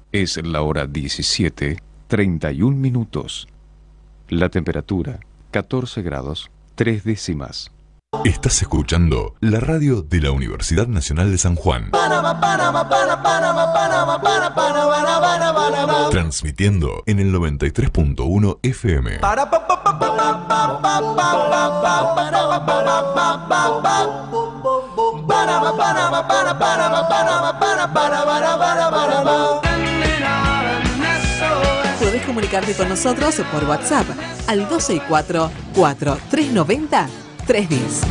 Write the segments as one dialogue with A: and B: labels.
A: Es la hora 17:31. La temperatura, 14 grados, 3 décimas.
B: Estás escuchando la radio de la Universidad Nacional de San Juan. Transmitiendo en el 93.1 FM.
C: Podés comunicarte con nosotros por WhatsApp al 264-4390-310.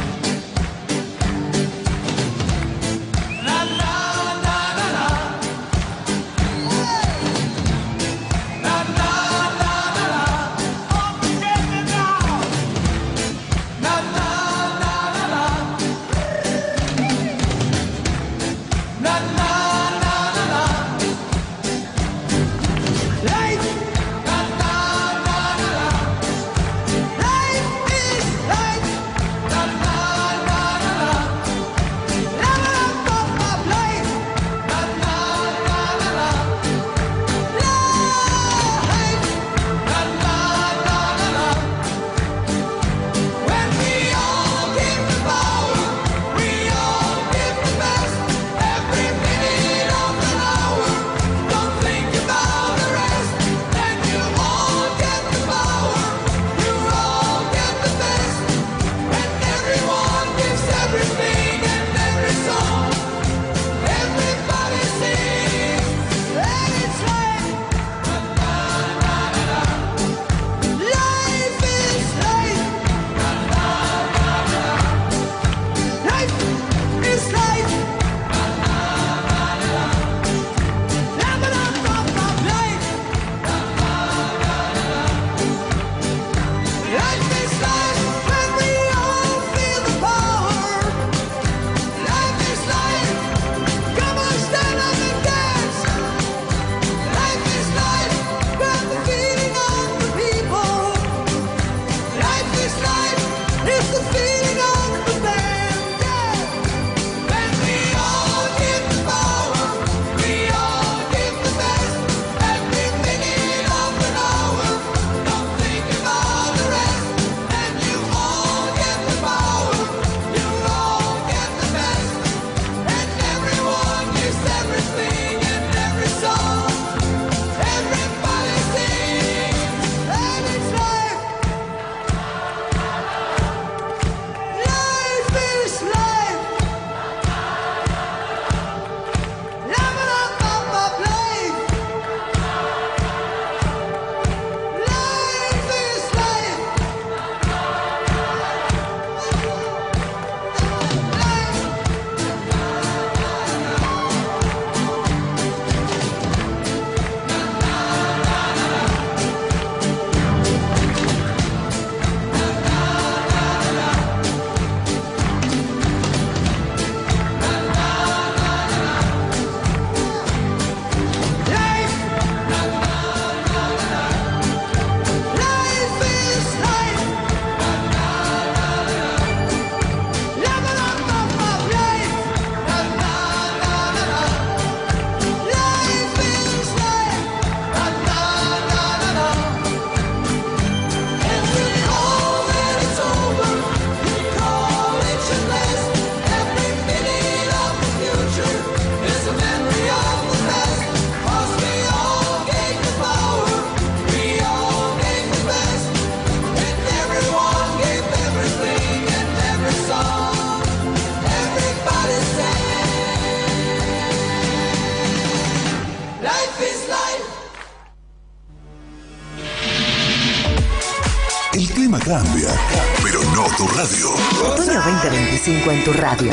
B: Cambia, pero no tu radio.
C: Otoño 2025 en tu radio.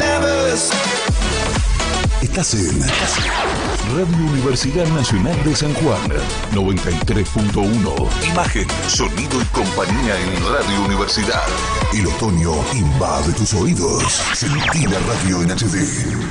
B: Estás en Radio Universidad Nacional de San Juan, 93.1. Imagen, sonido y compañía en Radio Universidad. El otoño invade tus oídos. Sentí la radio en HD.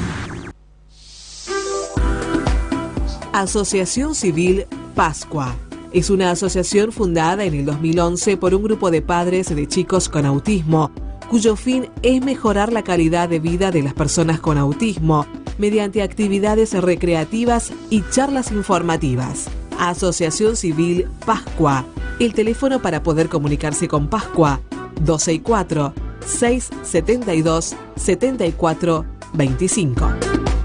C: Asociación Civil Pascua. Es una asociación fundada en el 2011 por un grupo de padres de chicos con autismo, cuyo fin es mejorar la calidad de vida de las personas con autismo mediante actividades recreativas y charlas informativas. Asociación Civil Pascua. El teléfono para poder comunicarse con Pascua: 264-672-7425.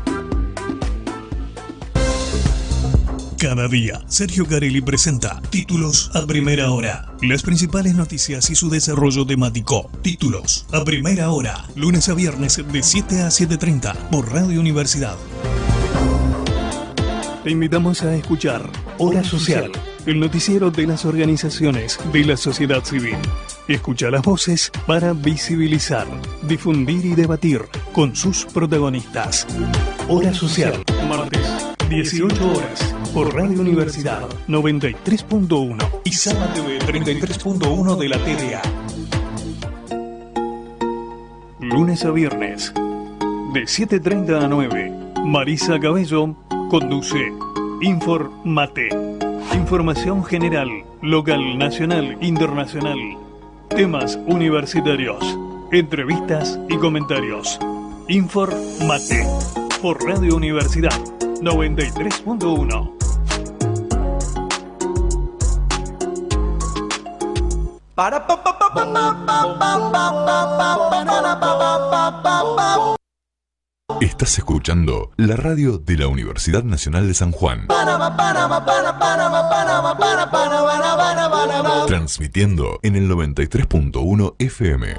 D: Cada día, Sergio Carelli presenta Títulos a Primera Hora. Las principales noticias y su desarrollo temático. Títulos a Primera Hora. Lunes a viernes de 7 a 7:30 por Radio Universidad. Te invitamos a escuchar Hora Social, el noticiero de las organizaciones de la sociedad civil. Escucha las voces para visibilizar, difundir y debatir con sus protagonistas. Hora Social, martes, 18 horas, por Radio Universidad 93.1 y Sama TV 33.1 de la TDA. Lunes a viernes, de 7:30 a 9, Marisa Cabello conduce Informate. Información general, local, nacional, internacional. Temas universitarios, entrevistas y comentarios. Informate por Radio Universidad 93.1.
B: Estás escuchando la radio de la Universidad Nacional de San Juan. Transmitiendo en el 93.1 FM.